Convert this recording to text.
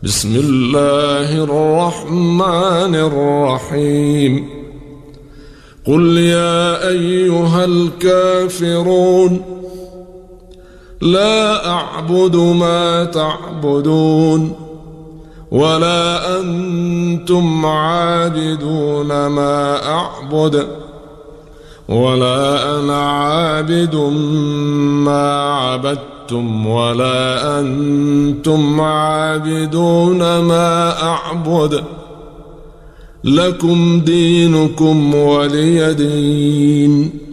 بسم الله الرحمن الرحيم قل يا أيها الكافرون لا أعبد ما تعبدون ولا أنتم عابدون ما أعبد ولا أنا عابد ما عبدتم ولا أنتم عابدون ما أعبد لكم دينكم ولي دين.